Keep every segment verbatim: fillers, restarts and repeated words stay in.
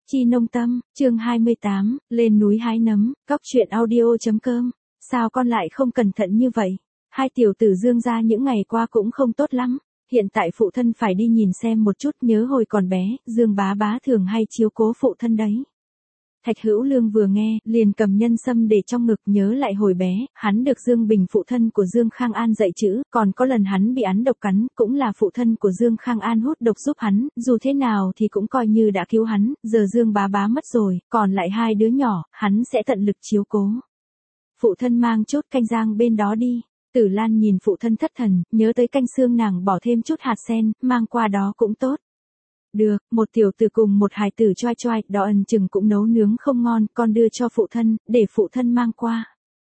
Chi nông tâm, chương hai mươi tám, lên núi hái nấm, cóc truyện audio.com. Sao con lại không cẩn thận như vậy? Hai tiểu tử Dương gia những ngày qua cũng không tốt lắm. Hiện tại phụ thân phải đi nhìn xem một chút, nhớ hồi còn bé, Dương bá bá thường hay chiếu cố phụ thân đấy. Thạch Hữu Lương vừa nghe, liền cầm nhân sâm để trong ngực, nhớ lại hồi bé, hắn được Dương Bình phụ thân của Dương Khang An dạy chữ, còn có lần hắn bị án độc cắn, cũng là phụ thân của Dương Khang An hút độc giúp hắn, dù thế nào thì cũng coi như đã cứu hắn, giờ Dương bá bá mất rồi, còn lại hai đứa nhỏ, hắn sẽ tận lực chiếu cố. Phụ thân mang chút canh rang bên đó đi. Tử Lan nhìn phụ thân thất thần, nhớ tới canh xương nàng bỏ thêm chút hạt sen, mang qua đó cũng tốt. Được, một tiểu tử cùng một hài tử choai choai, đó ẩn chừng cũng nấu nướng không ngon, con đưa cho phụ thân, để phụ thân mang qua.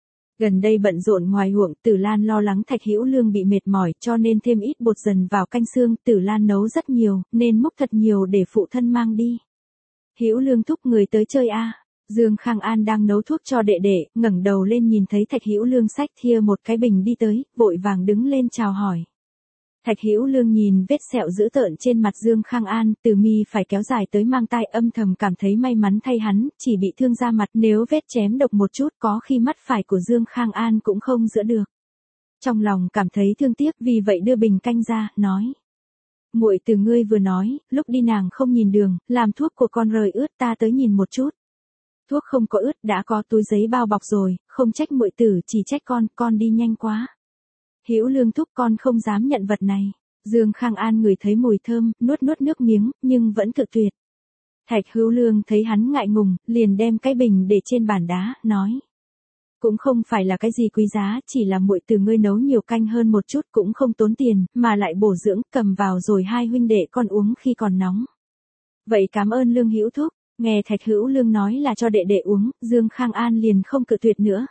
Gần đây bận rộn ngoài ruộng, Tử Lan lo lắng Thạch Hữu Lương bị mệt mỏi, cho nên thêm ít bột dần vào canh xương, Tử Lan nấu rất nhiều, nên múc thật nhiều để phụ thân mang đi. Hữu Lương thúc người tới chơi a. À. Dương Khang An đang nấu thuốc cho đệ đệ, ngẩng đầu lên nhìn thấy Thạch Hữu Lương xách thìa một cái bình đi tới, vội vàng đứng lên chào hỏi. Thạch Hữu Lương nhìn vết sẹo dữ tợn trên mặt Dương Khang An, từ mi phải kéo dài tới mang tai, âm thầm cảm thấy may mắn thay hắn, chỉ bị thương da mặt, nếu vết chém độc một chút có khi mắt phải của Dương Khang An cũng không giữ được. Trong lòng cảm thấy thương tiếc, vì vậy đưa bình canh ra, nói. Muội từ ngươi vừa nói, lúc đi nàng không nhìn đường, làm thuốc của con rời ướt, ta tới nhìn một chút. Thuốc không có ướt, đã có túi giấy bao bọc rồi, không trách muội tử, chỉ trách con, con đi nhanh quá. Hữu Lương thúc, con không dám nhận vật này. Dương Khang An ngửi thấy mùi thơm, nuốt nuốt nước miếng, nhưng vẫn cự tuyệt. Thạch Hữu Lương thấy hắn ngại ngùng, liền đem cái bình để trên bàn đá, nói. Cũng không phải là cái gì quý giá, chỉ là muội từ ngươi nấu nhiều canh hơn một chút, cũng không tốn tiền, mà lại bổ dưỡng, cầm vào rồi hai huynh đệ con uống khi còn nóng. Vậy cảm ơn Lương Hữu thúc. Nghe Thạch Hữu Lương nói là cho đệ đệ uống, Dương Khang An liền không cự tuyệt nữa.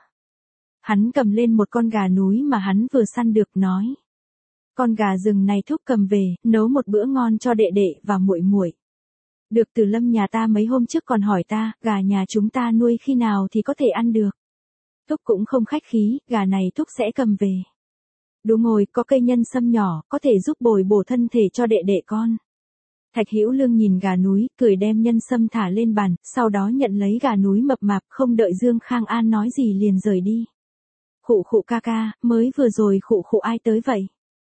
Hắn cầm lên một con gà núi mà hắn vừa săn được, nói. Con gà rừng này thúc cầm về, nấu một bữa ngon cho đệ đệ và muội muội. Được, Từ Lâm nhà ta mấy hôm trước còn hỏi ta, gà nhà chúng ta nuôi khi nào thì có thể ăn được. Thúc cũng không khách khí, gà này thúc sẽ cầm về. Đúng rồi, có cây nhân sâm nhỏ, có thể giúp bồi bổ thân thể cho đệ đệ con. Thạch Hữu Lương nhìn gà núi, cười đem nhân sâm thả lên bàn, sau đó nhận lấy gà núi mập mạp, không đợi Dương Khang An nói gì liền rời đi. Khụ khụ ca ca, mới vừa rồi khụ khụ ai tới vậy?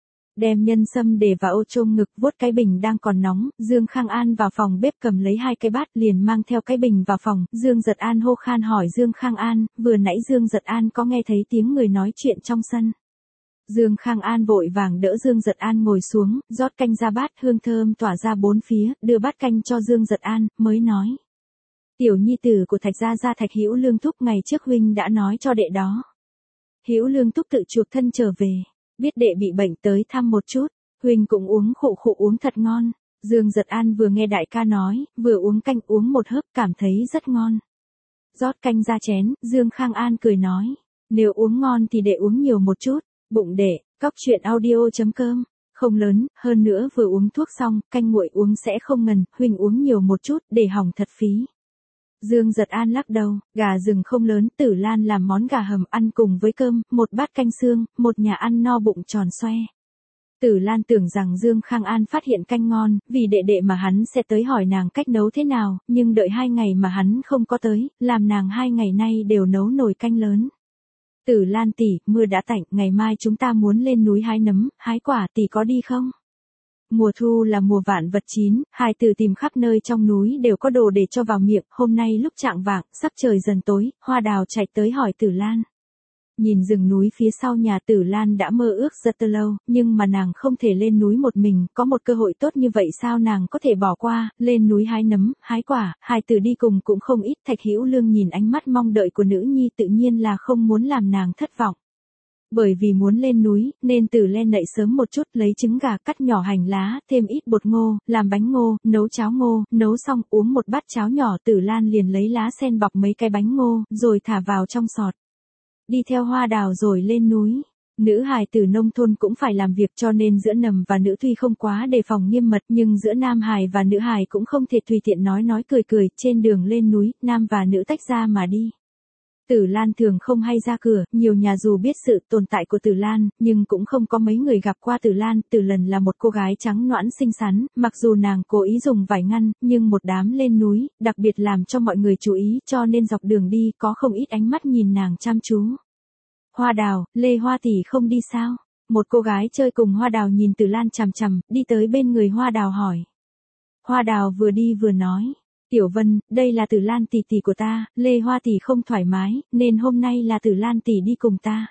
Đem nhân sâm để vào ô chôm ngực, vuốt cái bình đang còn nóng, Dương Khang An vào phòng bếp cầm lấy hai cái bát liền mang theo cái bình vào phòng, Dương Giật An hô khan hỏi Dương Khang An, vừa nãy Dương Giật An có nghe thấy tiếng người nói chuyện trong sân. Dương Khang An vội vàng đỡ Dương Giật An ngồi xuống, rót canh ra bát, hương thơm tỏa ra bốn phía, đưa bát canh cho Dương Giật An, mới nói. Tiểu nhi tử của Thạch gia gia Thạch Hữu Lương thúc ngày trước huynh đã nói cho đệ đó. Hữu Lương thúc tự chuộc thân trở về, biết đệ bị bệnh tới thăm một chút, huynh cũng uống khụ khụ uống thật ngon. Dương Giật An vừa nghe đại ca nói, vừa uống canh uống một hớp cảm thấy rất ngon. Rót canh ra chén, Dương Khang An cười nói, nếu uống ngon thì đệ uống nhiều một chút. Bụng đệ, cóc truyện audio.com, không lớn, hơn nữa vừa uống thuốc xong, canh nguội uống sẽ không ngần, huynh uống nhiều một chút, để hỏng thật phí. Dương Giật An lắc đầu, gà rừng không lớn, Tử Lan làm món gà hầm ăn cùng với cơm, một bát canh xương, một nhà ăn no bụng tròn xoe. Tử Lan tưởng rằng Dương Khang An phát hiện canh ngon, vì đệ đệ mà hắn sẽ tới hỏi nàng cách nấu thế nào, nhưng đợi hai ngày mà hắn không có tới, làm nàng hai ngày nay đều nấu nồi canh lớn. Tử Lan tỷ, mưa đã tạnh, ngày mai chúng ta muốn lên núi hái nấm, hái quả, tỷ có đi không? Mùa thu là mùa vạn vật chín, hai tử tìm khắp nơi trong núi đều có đồ để cho vào miệng, hôm nay lúc chạng vạng, sắp trời dần tối, Hoa Đào chạy tới hỏi Tử Lan. Nhìn rừng núi phía sau nhà Tử Lan đã mơ ước rất lâu, nhưng mà nàng không thể lên núi một mình, có một cơ hội tốt như vậy sao nàng có thể bỏ qua, lên núi hái nấm, hái quả, hai tử đi cùng cũng không ít. Thạch Hữu Lương nhìn ánh mắt mong đợi của nữ nhi tự nhiên là không muốn làm nàng thất vọng. Bởi vì muốn lên núi, nên Tử Len nậy sớm một chút, lấy trứng gà cắt nhỏ hành lá, thêm ít bột ngô, làm bánh ngô, nấu cháo ngô, nấu xong uống một bát cháo nhỏ. Tử Lan liền lấy lá sen bọc mấy cái bánh ngô, rồi thả vào trong sọt. Đi theo Hoa Đào rồi lên núi. Nữ hài từ nông thôn cũng phải làm việc cho nên giữa nằm và nữ tuy không quá đề phòng nghiêm mật nhưng giữa nam hài và nữ hài cũng không thể tùy tiện nói nói cười cười. Trên đường lên núi, nam và nữ tách ra mà đi. Tử Lan thường không hay ra cửa, nhiều nhà dù biết sự tồn tại của Tử Lan, nhưng cũng không có mấy người gặp qua Tử Lan. Tử Lần là một cô gái trắng nõn xinh xắn, mặc dù nàng cố ý dùng vải ngăn, nhưng một đám lên núi, đặc biệt làm cho mọi người chú ý, cho nên dọc đường đi có không ít ánh mắt nhìn nàng chăm chú. Hoa Đào, Lê Hoa tỷ không đi sao? Một cô gái chơi cùng Hoa Đào nhìn Tử Lan chằm chằm, đi tới bên người Hoa Đào hỏi. Hoa Đào vừa đi vừa nói. Tiểu Vân, đây là Tử Lan tỷ tỷ của ta, Lê Hoa tỷ không thoải mái, nên hôm nay là Tử Lan tỷ đi cùng ta.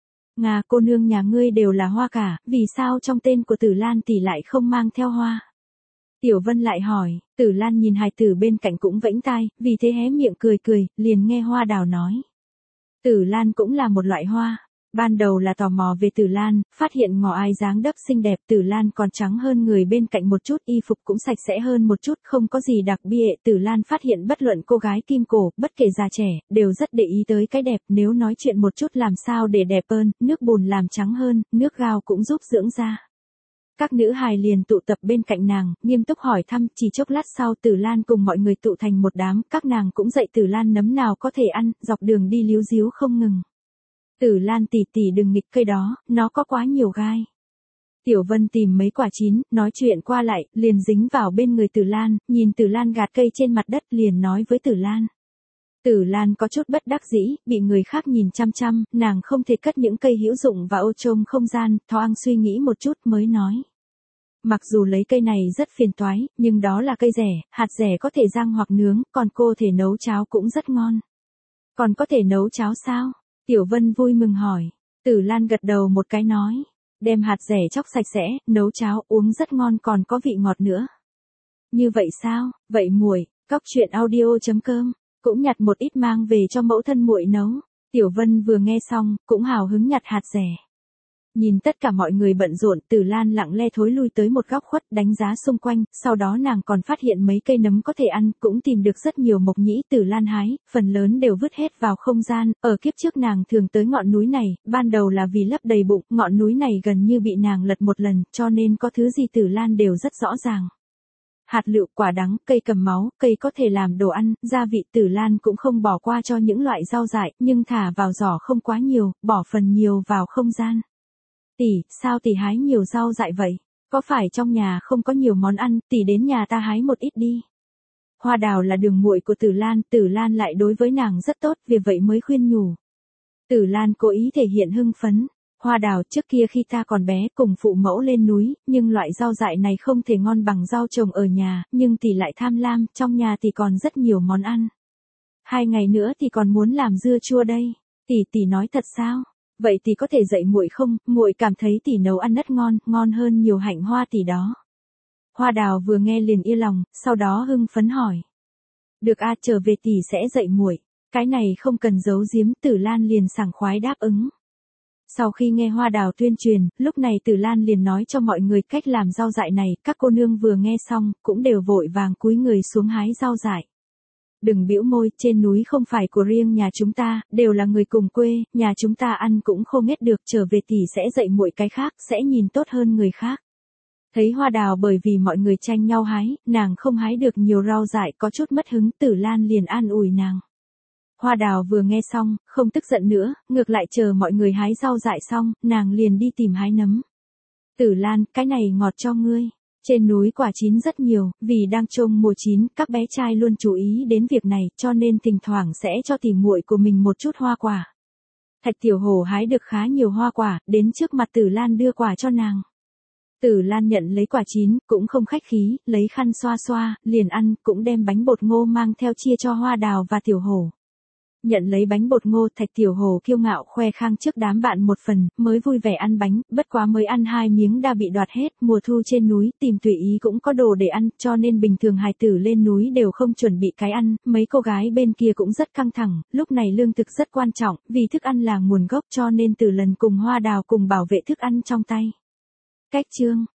Ngà cô nương nhà ngươi đều là hoa cả, vì sao trong tên của Tử Lan tỷ lại không mang theo hoa? Tiểu Vân lại hỏi, Tử Lan nhìn hài tử bên cạnh cũng vẫy tai, vì thế hé miệng cười cười, liền nghe Hoa Đào nói. Tử Lan cũng là một loại hoa. Ban đầu là tò mò về Tử Lan, phát hiện ngò ai dáng đấp xinh đẹp, Tử Lan còn trắng hơn người bên cạnh một chút, y phục cũng sạch sẽ hơn một chút, không có gì đặc biệt. Tử Lan phát hiện bất luận cô gái kim cổ, bất kể già trẻ, đều rất để ý tới cái đẹp, nếu nói chuyện một chút làm sao để đẹp hơn, nước bùn làm trắng hơn, nước gao cũng giúp dưỡng da. Các nữ hài liền tụ tập bên cạnh nàng, nghiêm túc hỏi thăm, chỉ chốc lát sau Tử Lan cùng mọi người tụ thành một đám, các nàng cũng dạy Tử Lan nấm nào có thể ăn, dọc đường đi líu díu không ngừng. Tử Lan tỷ tỷ đừng nghịch cây đó, nó có quá nhiều gai. Tiểu Vân tìm mấy quả chín, nói chuyện qua lại, liền dính vào bên người Tử Lan, nhìn Tử Lan gạt cây trên mặt đất liền nói với Tử Lan. Tử Lan có chút bất đắc dĩ, bị người khác nhìn chăm chăm, nàng không thể cất những cây hữu dụng vào ô trông không gian, thoáng suy nghĩ một chút mới nói. Mặc dù lấy cây này rất phiền toái, nhưng đó là cây rẻ, hạt rẻ có thể rang hoặc nướng, còn cô thể nấu cháo cũng rất ngon. Còn có thể nấu cháo sao? Tiểu Vân vui mừng hỏi. Tử Lan gật đầu một cái nói. Đem hạt rẻ chóc sạch sẽ, nấu cháo uống rất ngon còn có vị ngọt nữa. Như vậy sao? Vậy muội, cóc truyện audio chấm com cũng nhặt một ít mang về cho mẫu thân muội nấu. Tiểu Vân vừa nghe xong, cũng hào hứng nhặt hạt rẻ. Nhìn tất cả mọi người bận rộn, Tử Lan lặng lẽ thối lui tới một góc khuất đánh giá xung quanh, sau đó nàng còn phát hiện mấy cây nấm có thể ăn, cũng tìm được rất nhiều mộc nhĩ Tử Lan hái, phần lớn đều vứt hết vào không gian, ở kiếp trước nàng thường tới ngọn núi này, ban đầu là vì lấp đầy bụng, ngọn núi này gần như bị nàng lật một lần, cho nên có thứ gì Tử Lan đều rất rõ ràng. Hạt lựu, quả đắng, cây cầm máu, cây có thể làm đồ ăn, gia vị Tử Lan cũng không bỏ qua cho những loại rau dại, nhưng thả vào giỏ không quá nhiều, bỏ phần nhiều vào không gian. Tỷ, sao tỷ hái nhiều rau dại vậy? Có phải trong nhà không có nhiều món ăn, tỷ đến nhà ta hái một ít đi. Hoa Đào là đường muội của Tử Lan, Tử Lan lại đối với nàng rất tốt, vì vậy mới khuyên nhủ. Tử Lan cố ý thể hiện hưng phấn. Hoa Đào, trước kia khi ta còn bé cùng phụ mẫu lên núi, nhưng loại rau dại này không thể ngon bằng rau trồng ở nhà, nhưng tỷ lại tham lam, trong nhà tỷ còn rất nhiều món ăn. Hai ngày nữa tỷ còn muốn làm dưa chua đây. Tỷ tỷ nói thật sao? Vậy tỷ có thể dạy muội không? Muội cảm thấy tỷ nấu ăn rất ngon, ngon hơn nhiều Hạnh Hoa tỷ đó. Hoa Đào vừa nghe liền yên lòng, sau đó hưng phấn hỏi. Được a, trở về tỷ sẽ dạy muội. Cái này không cần giấu giếm, Tử Lan liền sảng khoái đáp ứng. Sau khi nghe Hoa Đào tuyên truyền, lúc này Tử Lan liền nói cho mọi người cách làm rau dại này, các cô nương vừa nghe xong, cũng đều vội vàng cúi người xuống hái rau dại. Đừng bĩu môi, trên núi không phải của riêng nhà chúng ta, đều là người cùng quê, nhà chúng ta ăn cũng không hết được, trở về tỷ sẽ dạy muội cái khác, sẽ nhìn tốt hơn người khác. Thấy Hoa Đào bởi vì mọi người tranh nhau hái, nàng không hái được nhiều rau dại có chút mất hứng, Tử Lan liền an ủi nàng. Hoa Đào vừa nghe xong, không tức giận nữa, ngược lại chờ mọi người hái rau dại xong, nàng liền đi tìm hái nấm. Tử Lan, cái này ngọt cho ngươi. Trên núi quả chín rất nhiều, vì đang trông mùa chín, các bé trai luôn chú ý đến việc này, cho nên thỉnh thoảng sẽ cho tỉ muội của mình một chút hoa quả. Thạch Tiểu Hổ hái được khá nhiều hoa quả, đến trước mặt Tử Lan đưa quả cho nàng. Tử Lan nhận lấy quả chín, cũng không khách khí, lấy khăn xoa xoa, liền ăn, cũng đem bánh bột ngô mang theo chia cho Hoa Đào và Tiểu Hổ. Nhận lấy bánh bột ngô, Thạch Tiểu Hổ kiêu ngạo khoe khang trước đám bạn một phần, mới vui vẻ ăn bánh, bất quá mới ăn hai miếng đã bị đoạt hết, mùa thu trên núi, tìm tùy ý cũng có đồ để ăn, cho nên bình thường hài tử lên núi đều không chuẩn bị cái ăn, mấy cô gái bên kia cũng rất căng thẳng, lúc này lương thực rất quan trọng, vì thức ăn là nguồn gốc cho nên Từ Lần cùng Hoa Đào cùng bảo vệ thức ăn trong tay. Cách chương